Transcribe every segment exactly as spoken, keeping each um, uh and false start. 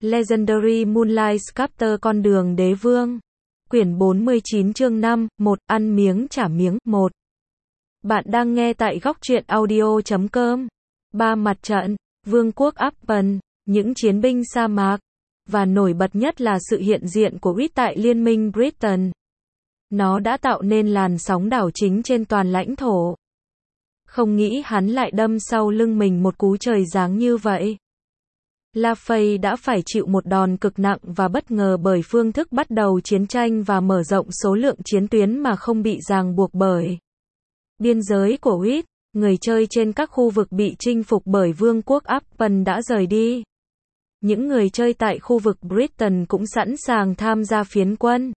Legendary Moonlight Sculptor Con đường đế vương. Quyển bốn mươi chín chương năm, một, ăn miếng trả miếng, một. Bạn đang nghe tại góc truyện audio chấm com. Ba mặt trận, Vương quốc Appen, những chiến binh sa mạc, và nổi bật nhất là sự hiện diện của Reed tại Liên minh Britain. Nó đã tạo nên làn sóng đảo chính trên toàn lãnh thổ. Không nghĩ hắn lại đâm sau lưng mình một cú trời giáng như vậy. La Faye đã phải chịu một đòn cực nặng và bất ngờ bởi phương thức bắt đầu chiến tranh và mở rộng số lượng chiến tuyến mà không bị ràng buộc bởi biên giới của Reed. Người chơi trên các khu vực bị chinh phục bởi Vương quốc Appen đã rời đi. Những người chơi tại khu vực Britain cũng sẵn sàng tham gia phiến quân.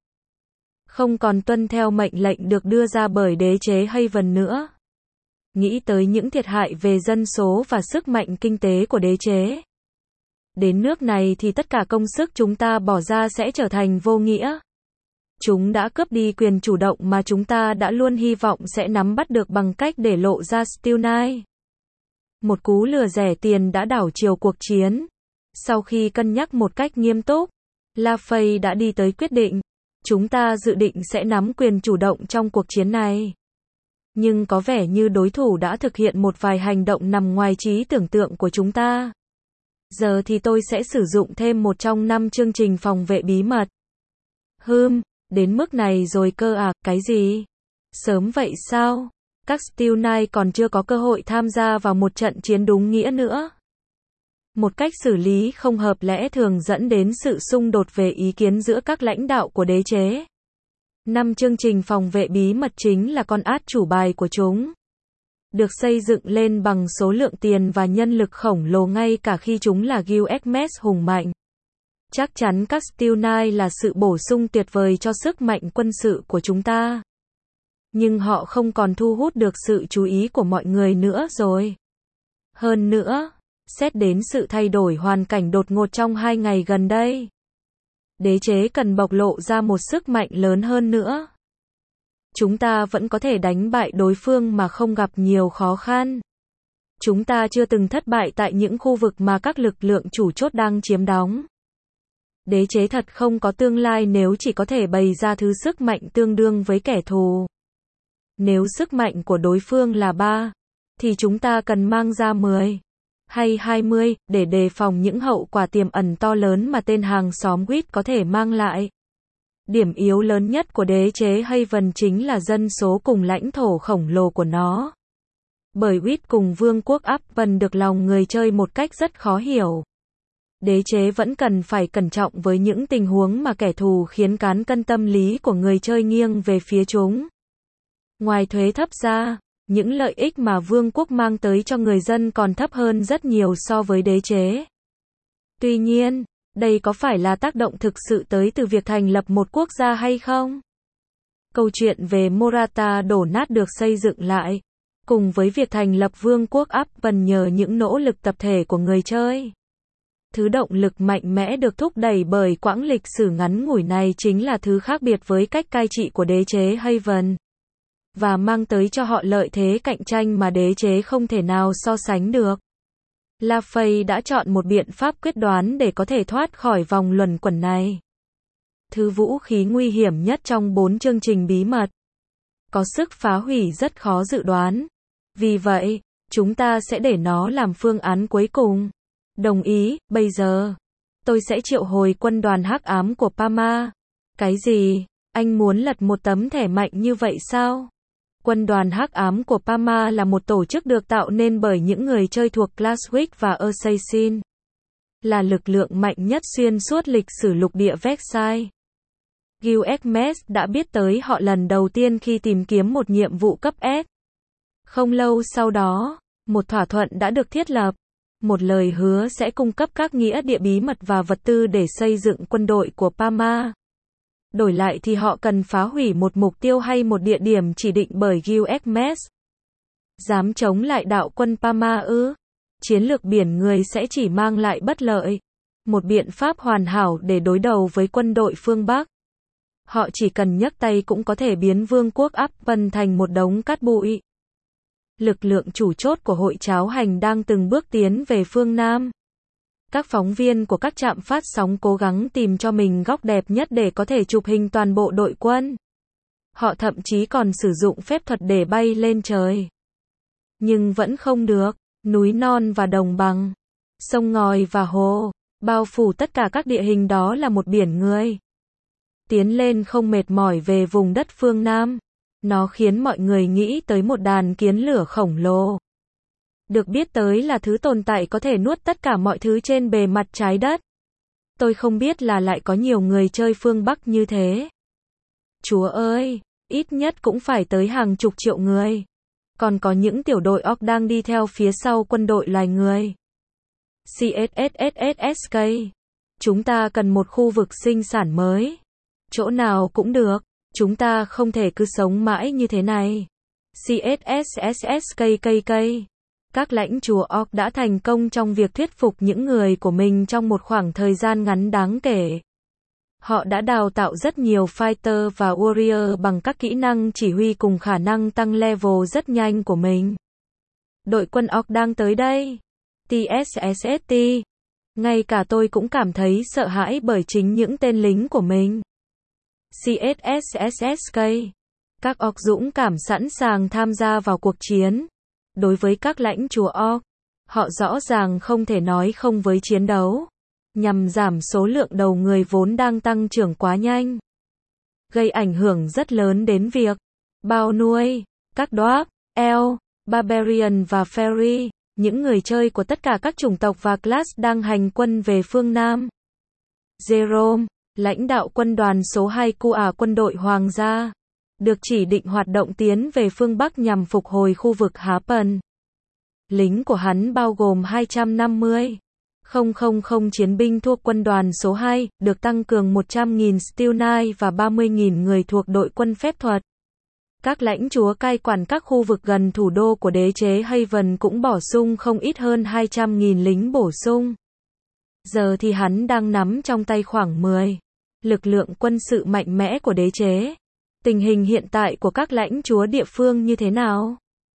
Không còn tuân theo mệnh lệnh được đưa ra bởi đế chế Haven nữa. Nghĩ tới những thiệt hại về dân số và sức mạnh kinh tế của đế chế. Đến nước này thì tất cả công sức chúng ta bỏ ra sẽ trở thành vô nghĩa. Chúng đã cướp đi quyền chủ động mà chúng ta đã luôn hy vọng sẽ nắm bắt được bằng cách để lộ ra Steelknight. Một cú lừa rẻ tiền đã đảo chiều cuộc chiến. Sau khi cân nhắc một cách nghiêm túc, La Faye đã đi tới quyết định. Chúng ta dự định sẽ nắm quyền chủ động trong cuộc chiến này. Nhưng có vẻ như đối thủ đã thực hiện một vài hành động nằm ngoài trí tưởng tượng của chúng ta. Giờ thì tôi sẽ sử dụng thêm một trong năm chương trình phòng vệ bí mật. Hừm, đến mức này rồi cơ à, cái gì? Sớm vậy sao? Các Steelknight còn chưa có cơ hội tham gia vào một trận chiến đúng nghĩa nữa. Một cách xử lý không hợp lẽ thường dẫn đến sự xung đột về ý kiến giữa các lãnh đạo của đế chế. Năm chương trình phòng vệ bí mật chính là con át chủ bài của chúng. Được xây dựng lên bằng số lượng tiền và nhân lực khổng lồ ngay cả khi chúng là Guild Hermes hùng mạnh. Chắc chắn các Steelknight là sự bổ sung tuyệt vời cho sức mạnh quân sự của chúng ta. Nhưng họ không còn thu hút được sự chú ý của mọi người nữa rồi. Hơn nữa, xét đến sự thay đổi hoàn cảnh đột ngột trong hai ngày gần đây, đế chế cần bộc lộ ra một sức mạnh lớn hơn nữa. Chúng ta vẫn có thể đánh bại đối phương mà không gặp nhiều khó khăn. Chúng ta chưa từng thất bại tại những khu vực mà các lực lượng chủ chốt đang chiếm đóng. Đế chế thật không có tương lai nếu chỉ có thể bày ra thứ sức mạnh tương đương với kẻ thù. Nếu sức mạnh của đối phương là ba, thì chúng ta cần mang ra mười hay hai mươi để đề phòng những hậu quả tiềm ẩn to lớn mà tên hàng xóm Reed có thể mang lại. Điểm yếu lớn nhất của đế chế Haven chính là dân số cùng lãnh thổ khổng lồ của nó. Bởi Reed cùng Vương quốc Appen được lòng người chơi một cách rất khó hiểu. Đế chế vẫn cần phải cẩn trọng với những tình huống mà kẻ thù khiến cán cân tâm lý của người chơi nghiêng về phía chúng. Ngoài thuế thấp ra, những lợi ích mà vương quốc mang tới cho người dân còn thấp hơn rất nhiều so với đế chế. Tuy nhiên, đây có phải là tác động thực sự tới từ việc thành lập một quốc gia hay không? Câu chuyện về Morata đổ nát được xây dựng lại, cùng với việc thành lập vương quốc Appen nhờ những nỗ lực tập thể của người chơi. Thứ động lực mạnh mẽ được thúc đẩy bởi quãng lịch sử ngắn ngủi này chính là thứ khác biệt với cách cai trị của đế chế Haven, và mang tới cho họ lợi thế cạnh tranh mà đế chế không thể nào so sánh được. La Faye đã chọn một biện pháp quyết đoán để có thể thoát khỏi vòng luẩn quẩn này. Thứ vũ khí nguy hiểm nhất trong bốn chương trình bí mật. Có sức phá hủy rất khó dự đoán. Vì vậy, chúng ta sẽ để nó làm phương án cuối cùng. Đồng ý, bây giờ, tôi sẽ triệu hồi quân đoàn hắc ám của Parma. Cái gì? Anh muốn lật một tấm thẻ mạnh như vậy sao? Quân đoàn hắc ám của Parma là một tổ chức được tạo nên bởi những người chơi thuộc Classwick và Assassin. Là lực lượng mạnh nhất xuyên suốt lịch sử lục địa Versailles. Guild Hermes đã biết tới họ lần đầu tiên khi tìm kiếm một nhiệm vụ cấp S. Không lâu sau đó, một thỏa thuận đã được thiết lập. Một lời hứa sẽ cung cấp các nghĩa địa bí mật và vật tư để xây dựng quân đội của Parma. Đổi lại thì họ cần phá hủy một mục tiêu hay một địa điểm chỉ định bởi Guild Hermes. Dám chống lại đạo quân Parma ư? Chiến lược biển người sẽ chỉ mang lại bất lợi. Một biện pháp hoàn hảo để đối đầu với quân đội phương Bắc. Họ chỉ cần nhấc tay cũng có thể biến vương quốc Appen thành một đống cát bụi. Lực lượng chủ chốt của hội cháo hành đang từng bước tiến về phương Nam. Các phóng viên của các trạm phát sóng cố gắng tìm cho mình góc đẹp nhất để có thể chụp hình toàn bộ đội quân. Họ thậm chí còn sử dụng phép thuật để bay lên trời. Nhưng vẫn không được. Núi non và đồng bằng, sông ngòi và hồ, bao phủ tất cả các địa hình đó là một biển người. Tiến lên không mệt mỏi về vùng đất phương Nam. Nó khiến mọi người nghĩ tới một đàn kiến lửa khổng lồ. Được biết tới là thứ tồn tại có thể nuốt tất cả mọi thứ trên bề mặt trái đất. Tôi không biết là lại có nhiều người chơi phương Bắc như thế. Chúa ơi, ít nhất cũng phải tới hàng chục triệu người. Còn có những tiểu đội orc đang đi theo phía sau quân đội loài người. xê ét ét ét ét ét ca. Chúng ta cần một khu vực sinh sản mới. Chỗ nào cũng được. Chúng ta không thể cứ sống mãi như thế này. xê ét ét ét ét ca ca ca. Các lãnh chúa orc đã thành công trong việc thuyết phục những người của mình trong một khoảng thời gian ngắn đáng kể. Họ đã đào tạo rất nhiều fighter và warrior bằng các kỹ năng chỉ huy cùng khả năng tăng level rất nhanh của mình. Đội quân orc đang tới đây. tê ét ét ét tê. Ngay cả tôi cũng cảm thấy sợ hãi bởi chính những tên lính của mình. xê ét ét ét ét ca. Các orc dũng cảm sẵn sàng tham gia vào cuộc chiến. Đối với các lãnh chúa orc, họ rõ ràng không thể nói không với chiến đấu. Nhằm giảm số lượng đầu người vốn đang tăng trưởng quá nhanh. Gây ảnh hưởng rất lớn đến việc bao nuôi, các dwarf, elf, barbarian và fairy, những người chơi của tất cả các chủng tộc và class đang hành quân về phương Nam. Jerome, lãnh đạo quân đoàn số hai của quân đội Hoàng gia, được chỉ định hoạt động tiến về phương Bắc nhằm phục hồi khu vực Happen. Lính của hắn bao gồm hai trăm năm mươi nghìn chiến binh thuộc quân đoàn số hai, được tăng cường một trăm nghìn Steel Knight và ba mươi nghìn người thuộc đội quân phép thuật. Các lãnh chúa cai quản các khu vực gần thủ đô của đế chế Haven cũng bổ sung không ít hơn hai trăm nghìn lính bổ sung. Giờ thì hắn đang nắm trong tay khoảng mười lực lượng quân sự mạnh mẽ của đế chế. Tình hình hiện tại của các lãnh chúa địa phương như thế nào?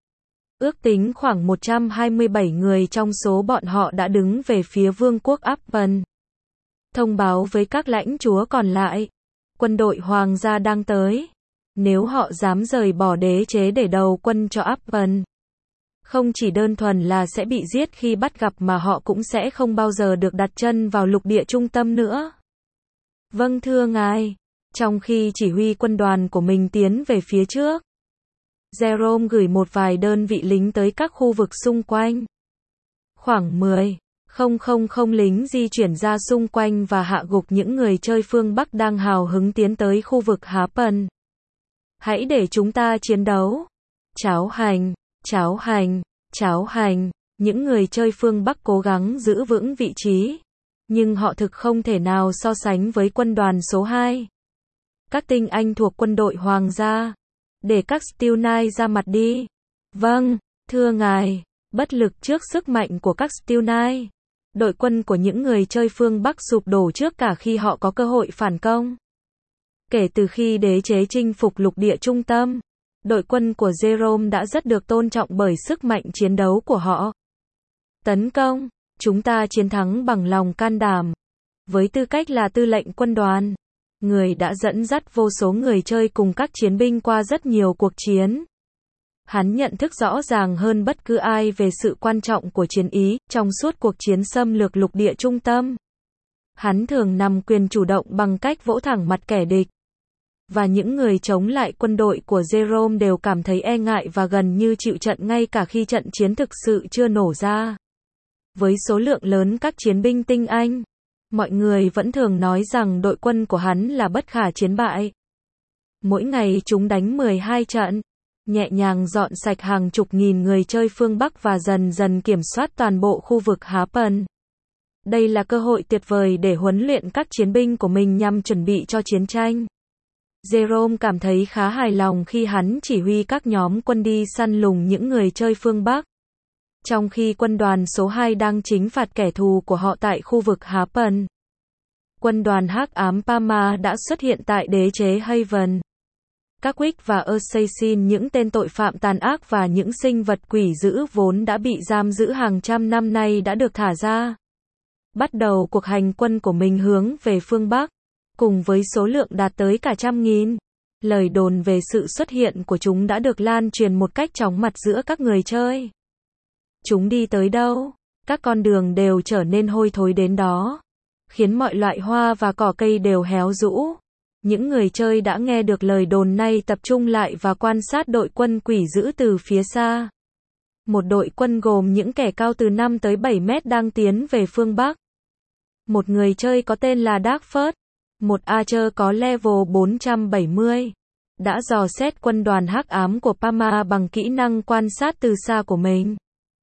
Ước tính khoảng một trăm hai mươi bảy người trong số bọn họ đã đứng về phía vương quốc Appen. Thông báo với các lãnh chúa còn lại. Quân đội hoàng gia đang tới. Nếu họ dám rời bỏ đế chế để đầu quân cho Appen, không chỉ đơn thuần là sẽ bị giết khi bắt gặp mà họ cũng sẽ không bao giờ được đặt chân vào lục địa trung tâm nữa. Vâng thưa ngài. Trong khi chỉ huy quân đoàn của mình tiến về phía trước, Jerome gửi một vài đơn vị lính tới các khu vực xung quanh. Khoảng mười nghìn lính di chuyển ra xung quanh và hạ gục những người chơi phương Bắc đang hào hứng tiến tới khu vực Happen. Hãy để chúng ta chiến đấu. Cháo hành, cháo hành, cháo hành. Những người chơi phương Bắc cố gắng giữ vững vị trí, nhưng họ thực không thể nào so sánh với quân đoàn số hai. Các tinh anh thuộc quân đội hoàng gia. Để các Steel Knight ra mặt đi. Vâng, thưa ngài. Bất lực trước sức mạnh của các Steel Knight, đội quân của những người chơi phương Bắc sụp đổ trước cả khi họ có cơ hội phản công. Kể từ khi đế chế chinh phục lục địa trung tâm, đội quân của Jerome đã rất được tôn trọng bởi sức mạnh chiến đấu của họ. Tấn công, chúng ta chiến thắng bằng lòng can đảm. Với tư cách là tư lệnh quân đoàn, người đã dẫn dắt vô số người chơi cùng các chiến binh qua rất nhiều cuộc chiến. Hắn nhận thức rõ ràng hơn bất cứ ai về sự quan trọng của chiến ý trong suốt cuộc chiến xâm lược lục địa trung tâm. Hắn thường nắm quyền chủ động bằng cách vỗ thẳng mặt kẻ địch. Và những người chống lại quân đội của Jerome đều cảm thấy e ngại và gần như chịu trận ngay cả khi trận chiến thực sự chưa nổ ra. Với số lượng lớn các chiến binh tinh anh, mọi người vẫn thường nói rằng đội quân của hắn là bất khả chiến bại. Mỗi ngày chúng đánh mười hai trận, nhẹ nhàng dọn sạch hàng chục nghìn người chơi phương Bắc và dần dần kiểm soát toàn bộ khu vực Happen. Đây là cơ hội tuyệt vời để huấn luyện các chiến binh của mình nhằm chuẩn bị cho chiến tranh. Jerome cảm thấy khá hài lòng khi hắn chỉ huy các nhóm quân đi săn lùng những người chơi phương Bắc. Trong khi quân đoàn số hai đang chính phạt kẻ thù của họ tại khu vực Happen, quân đoàn hắc ám Parma đã xuất hiện tại đế chế Haven. Các Wick và Assassin, những tên tội phạm tàn ác và những sinh vật quỷ dữ vốn đã bị giam giữ hàng trăm năm nay đã được thả ra. bắt đầu cuộc hành quân của mình hướng về phương Bắc, cùng với số lượng đạt tới cả trăm nghìn. Lời đồn về sự xuất hiện của chúng đã được lan truyền một cách chóng mặt giữa các người chơi. Chúng đi tới đâu, các con đường đều trở nên hôi thối đến đó, khiến mọi loại hoa và cỏ cây đều héo rũ. Những người chơi đã nghe được lời đồn này tập trung lại và quan sát đội quân quỷ dữ từ phía xa. Một đội quân gồm những kẻ cao từ năm tới bảy mét đang tiến về phương Bắc. Một người chơi có tên là Dark First, một archer có level bốn trăm bảy mươi, đã dò xét quân đoàn hắc ám của Parma bằng kỹ năng quan sát từ xa của mình.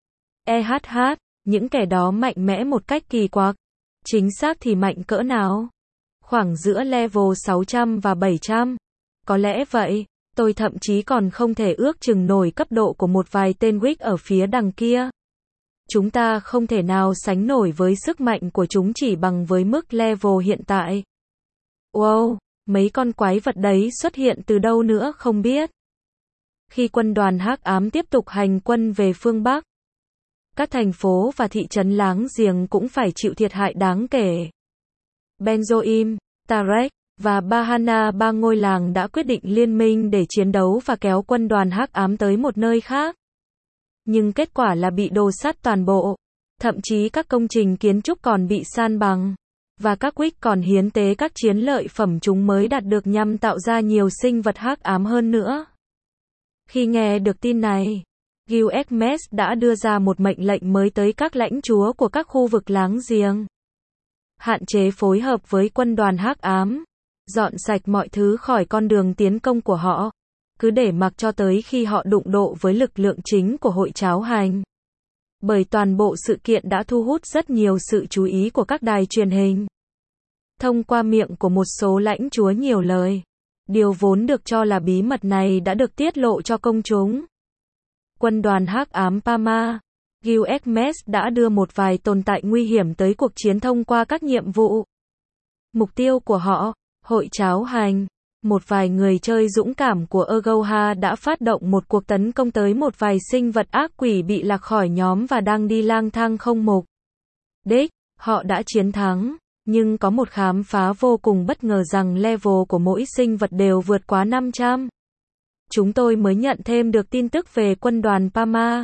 e hát hát, những kẻ đó mạnh mẽ một cách kỳ quặc. Chính xác thì mạnh cỡ nào? Khoảng giữa level sáu trăm và bảy trăm. Có lẽ vậy, tôi thậm chí còn không thể ước chừng nổi cấp độ của một vài tên Wick ở phía đằng kia. Chúng ta không thể nào sánh nổi với sức mạnh của chúng chỉ bằng với mức level hiện tại. Wow, mấy con quái vật đấy xuất hiện từ đâu nữa không biết. Khi quân đoàn hắc ám tiếp tục hành quân về phương Bắc, các thành phố và thị trấn láng giềng cũng phải chịu thiệt hại đáng kể. Benzoim, Tarek và Bahana, ba ngôi làng đã quyết định liên minh để chiến đấu và kéo quân đoàn hắc ám tới một nơi khác. Nhưng kết quả là bị đổ sắt toàn bộ, thậm chí các công trình kiến trúc còn bị san bằng, và các Wick còn hiến tế các chiến lợi phẩm chúng mới đạt được nhằm tạo ra nhiều sinh vật hắc ám hơn nữa. Khi nghe được tin này, Gilgamesh đã đưa ra một mệnh lệnh mới tới các lãnh chúa của các khu vực láng giềng. Hạn chế phối hợp với quân đoàn hắc ám, dọn sạch mọi thứ khỏi con đường tiến công của họ, cứ để mặc cho tới khi họ đụng độ với lực lượng chính của hội cháo hành. Bởi toàn bộ sự kiện đã thu hút rất nhiều sự chú ý của các đài truyền hình. Thông qua miệng của một số lãnh chúa nhiều lời, điều vốn được cho là bí mật này đã được tiết lộ cho công chúng. Quân đoàn hắc ám Parma, Gilgamesh đã đưa một vài tồn tại nguy hiểm tới cuộc chiến thông qua các nhiệm vụ. Mục tiêu của họ, hội cháo hành. Một vài người chơi dũng cảm của Ergoha đã phát động một cuộc tấn công tới một vài sinh vật ác quỷ bị lạc khỏi nhóm và đang đi lang thang không mục đích. Họ đã chiến thắng, nhưng có một khám phá vô cùng bất ngờ rằng level của mỗi sinh vật đều vượt quá năm trăm. Chúng tôi mới nhận thêm được tin tức về quân đoàn Parma.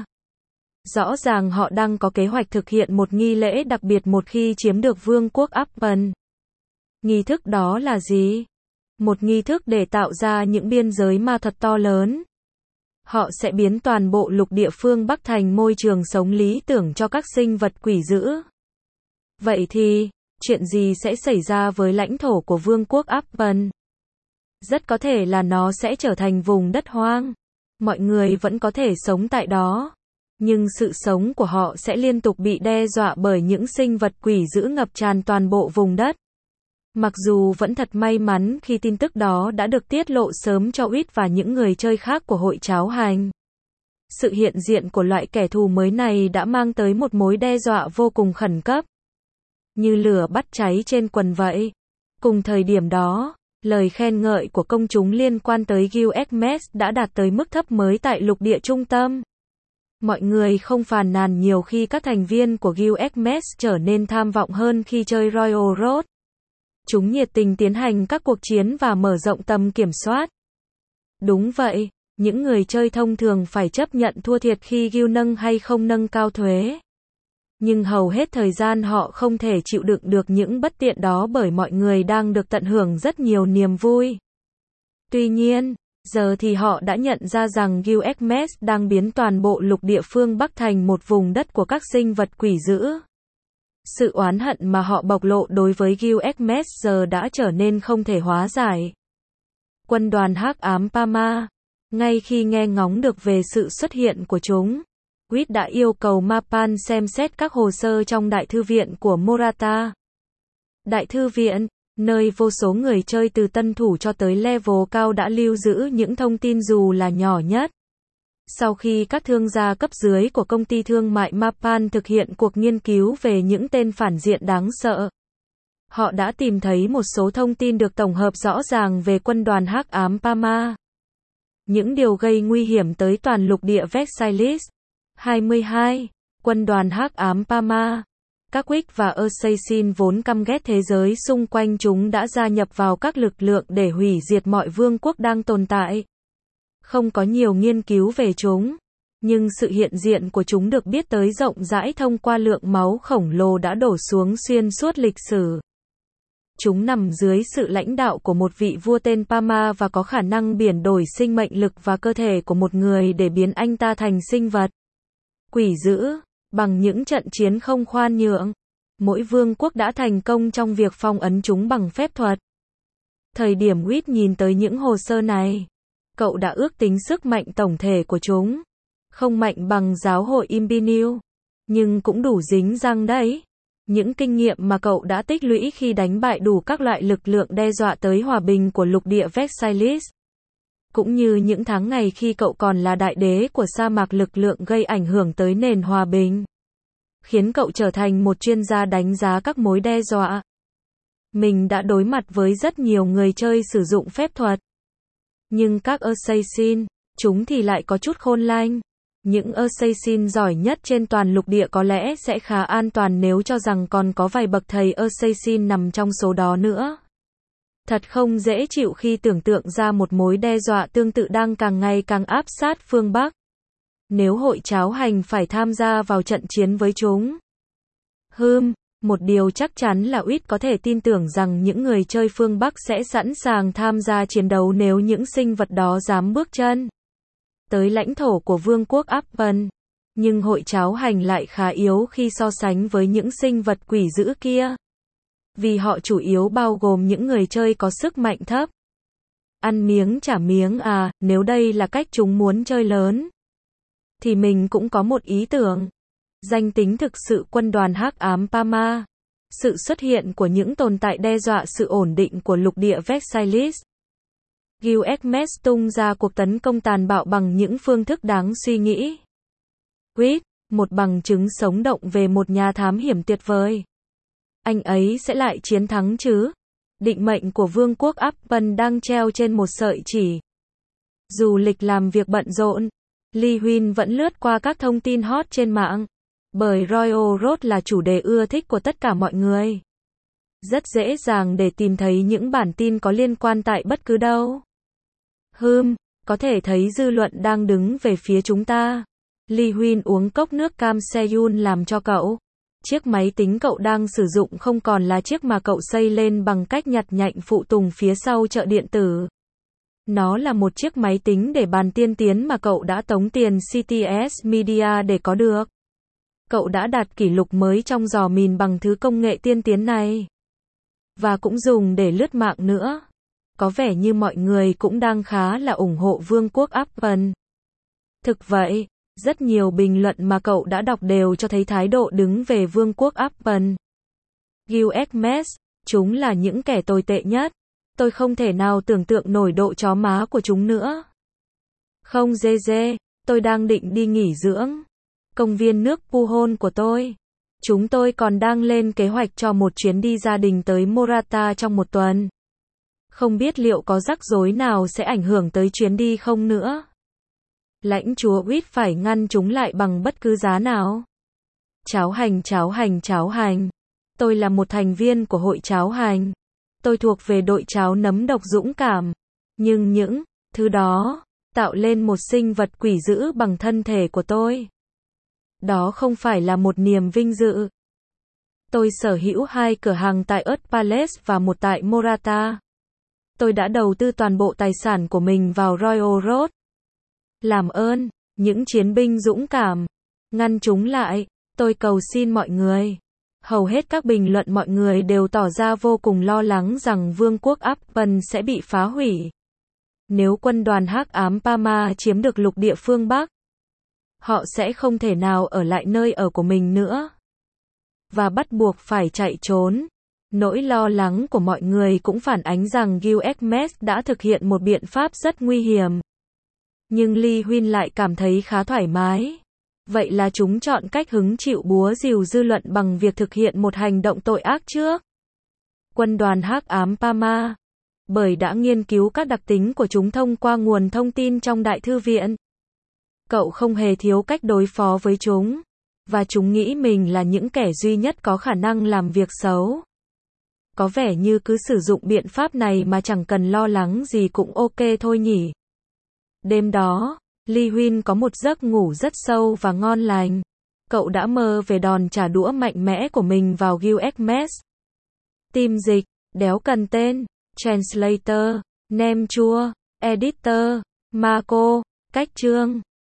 Rõ ràng họ đang có kế hoạch thực hiện một nghi lễ đặc biệt một khi chiếm được vương quốc Appen. Nghi thức đó là gì? Một nghi thức để tạo ra những biên giới ma thuật to lớn. Họ sẽ biến toàn bộ lục địa phương Bắc thành môi trường sống lý tưởng cho các sinh vật quỷ dữ. Vậy thì, chuyện gì sẽ xảy ra với lãnh thổ của vương quốc Appen? Rất có thể là nó sẽ trở thành vùng đất hoang. Mọi người vẫn có thể sống tại đó, nhưng sự sống của họ sẽ liên tục bị đe dọa bởi những sinh vật quỷ dữ ngập tràn toàn bộ vùng đất. Mặc dù vẫn thật may mắn khi tin tức đó đã được tiết lộ sớm cho Wick và những người chơi khác của hội cháo hành. Sự hiện diện của loại kẻ thù mới này đã mang tới một mối đe dọa vô cùng khẩn cấp. Như lửa bắt cháy trên quần vậy. Cùng thời điểm đó, lời khen ngợi của công chúng liên quan tới Gilgamesh đã đạt tới mức thấp mới tại lục địa trung tâm. Mọi người không phàn nàn nhiều khi các thành viên của Gilgamesh trở nên tham vọng hơn khi chơi Royal Road. Chúng nhiệt tình tiến hành các cuộc chiến và mở rộng tầm kiểm soát. Đúng vậy, những người chơi thông thường phải chấp nhận thua thiệt khi Gil nâng hay không nâng cao thuế. Nhưng hầu hết thời gian họ không thể chịu đựng được những bất tiện đó bởi mọi người đang được tận hưởng rất nhiều niềm vui. Tuy nhiên, giờ thì họ đã nhận ra rằng Gilgamesh đang biến toàn bộ lục địa phương Bắc thành một vùng đất của các sinh vật quỷ dữ. Sự oán hận mà họ bộc lộ đối với Gilgamesh giờ đã trở nên không thể hóa giải. Quân đoàn hắc ám Parma, ngay khi nghe ngóng được về sự xuất hiện của chúng, Wick đã yêu cầu Mapan xem xét các hồ sơ trong đại thư viện của Morata. Đại thư viện, nơi vô số người chơi từ tân thủ cho tới level cao đã lưu giữ những thông tin dù là nhỏ nhất. Sau khi các thương gia cấp dưới của công ty thương mại Mapan thực hiện cuộc nghiên cứu về những tên phản diện đáng sợ, họ đã tìm thấy một số thông tin được tổng hợp rõ ràng về quân đoàn hắc ám Parma. Những điều gây nguy hiểm tới toàn lục địa Versailles. hai mươi hai. Quân đoàn hắc ám Parma. các Quick và Assassin vốn căm ghét thế giới xung quanh chúng đã gia nhập vào các lực lượng để hủy diệt mọi vương quốc đang tồn tại. Không có nhiều nghiên cứu về chúng, nhưng sự hiện diện của chúng được biết tới rộng rãi thông qua lượng máu khổng lồ đã đổ xuống xuyên suốt lịch sử. Chúng nằm dưới sự lãnh đạo của một vị vua tên Pama và có khả năng biển đổi sinh mệnh lực và cơ thể của một người để biến anh ta thành sinh vật quỷ dữ, bằng những trận chiến không khoan nhượng. Mỗi vương quốc đã thành công trong việc phong ấn chúng bằng phép thuật. Thời điểm Whit nhìn tới những hồ sơ này, cậu đã ước tính sức mạnh tổng thể của chúng. Không mạnh bằng giáo hội Imperial, nhưng cũng đủ dính răng đấy. Những kinh nghiệm mà cậu đã tích lũy khi đánh bại đủ các loại lực lượng đe dọa tới hòa bình của lục địa Versailles. Cũng như những tháng ngày khi cậu còn là đại đế của sa mạc lực lượng gây ảnh hưởng tới nền hòa bình. Khiến cậu trở thành một chuyên gia đánh giá các mối đe dọa. Mình đã đối mặt với rất nhiều người chơi sử dụng phép thuật. Nhưng các assassin, chúng thì lại có chút khôn lanh. Những assassin giỏi nhất trên toàn lục địa có lẽ sẽ khá an toàn nếu cho rằng còn có vài bậc thầy assassin nằm trong số đó nữa. Thật không dễ chịu khi tưởng tượng ra một mối đe dọa tương tự đang càng ngày càng áp sát phương Bắc. Nếu hội cháo hành phải tham gia vào trận chiến với chúng. Hừm, một điều chắc chắn là Whit có thể tin tưởng rằng những người chơi phương Bắc sẽ sẵn sàng tham gia chiến đấu nếu những sinh vật đó dám bước chân tới lãnh thổ của vương quốc Appen. Nhưng hội cháo hành lại khá yếu khi so sánh với những sinh vật quỷ dữ kia. Vì họ chủ yếu bao gồm những người chơi có sức mạnh thấp. Ăn miếng trả miếng à, nếu đây là cách chúng muốn chơi lớn, thì mình cũng có một ý tưởng. Danh tính thực sự quân đoàn hắc ám Pama. Sự xuất hiện của những tồn tại đe dọa sự ổn định của lục địa Versailles. Gilgamesh tung ra cuộc tấn công tàn bạo bằng những phương thức đáng suy nghĩ. Whit, một bằng chứng sống động về một nhà thám hiểm tuyệt vời. Anh ấy sẽ lại chiến thắng chứ? Định mệnh của vương quốc Appen đang treo trên một sợi chỉ. Dù lịch làm việc bận rộn, Lee Huynh vẫn lướt qua các thông tin hot trên mạng. Bởi Royal Road là chủ đề ưa thích của tất cả mọi người. Rất dễ dàng để tìm thấy những bản tin có liên quan tại bất cứ đâu. Hừm, có thể thấy dư luận đang đứng về phía chúng ta. Lee Huynh uống cốc nước cam Seoul làm cho cậu. Chiếc máy tính cậu đang sử dụng không còn là chiếc mà cậu xây lên bằng cách nhặt nhạnh phụ tùng phía sau chợ điện tử. Nó là một chiếc máy tính để bàn tiên tiến mà cậu đã tống tiền xê tê ét Media để có được. Cậu đã đạt kỷ lục mới trong dò mìn bằng thứ công nghệ tiên tiến này. Và cũng dùng để lướt mạng nữa. Có vẻ như mọi người cũng đang khá là ủng hộ vương quốc Appen. Thực vậy, rất nhiều bình luận mà cậu đã đọc đều cho thấy thái độ đứng về vương quốc Appen. Gilgamesh, chúng là những kẻ tồi tệ nhất. Tôi không thể nào tưởng tượng nổi độ chó má của chúng nữa. Không dê dê, tôi đang định đi nghỉ dưỡng. Công viên nước Puhon của tôi. Chúng tôi còn đang lên kế hoạch cho một chuyến đi gia đình tới Morata trong một tuần. Không biết liệu có rắc rối nào sẽ ảnh hưởng tới chuyến đi không nữa. Lãnh chúa Whit phải ngăn chúng lại bằng bất cứ giá nào. Cháo hành cháo hành cháo hành. Tôi là một thành viên của hội cháo hành. Tôi thuộc về đội cháo nấm độc dũng cảm. Nhưng những thứ đó tạo lên một sinh vật quỷ dữ bằng thân thể của tôi. Đó không phải là một niềm vinh dự. Tôi sở hữu hai cửa hàng tại Earth Palace và một tại Morata. Tôi đã đầu tư toàn bộ tài sản của mình vào Royal Road. Làm ơn, những chiến binh dũng cảm, ngăn chúng lại, tôi cầu xin mọi người. Hầu hết các bình luận mọi người đều tỏ ra vô cùng lo lắng rằng vương quốc Appen sẽ bị phá hủy. Nếu quân đoàn hắc ám Pama chiếm được lục địa phương Bắc, họ sẽ không thể nào ở lại nơi ở của mình nữa. Và bắt buộc phải chạy trốn. Nỗi lo lắng của mọi người cũng phản ánh rằng Gilgamesh đã thực hiện một biện pháp rất nguy hiểm. Nhưng Lee Huynh lại cảm thấy khá thoải mái. Vậy là chúng chọn cách hứng chịu búa rìu dư luận bằng việc thực hiện một hành động tội ác trước. Quân đoàn hắc ám Pama. Bởi đã nghiên cứu các đặc tính của chúng thông qua nguồn thông tin trong đại thư viện. Cậu không hề thiếu cách đối phó với chúng. và chúng nghĩ mình là những kẻ duy nhất có khả năng làm việc xấu. Có vẻ như cứ sử dụng biện pháp này mà chẳng cần lo lắng gì cũng ok thôi nhỉ. Đêm đó, Lee Huynh có một giấc ngủ rất sâu và ngon lành. Cậu đã mơ về đòn trả đũa mạnh mẽ của mình vào Gilgamesh. Team dịch, đéo cần tên, translator, name chua, editor, Marco, cách chương.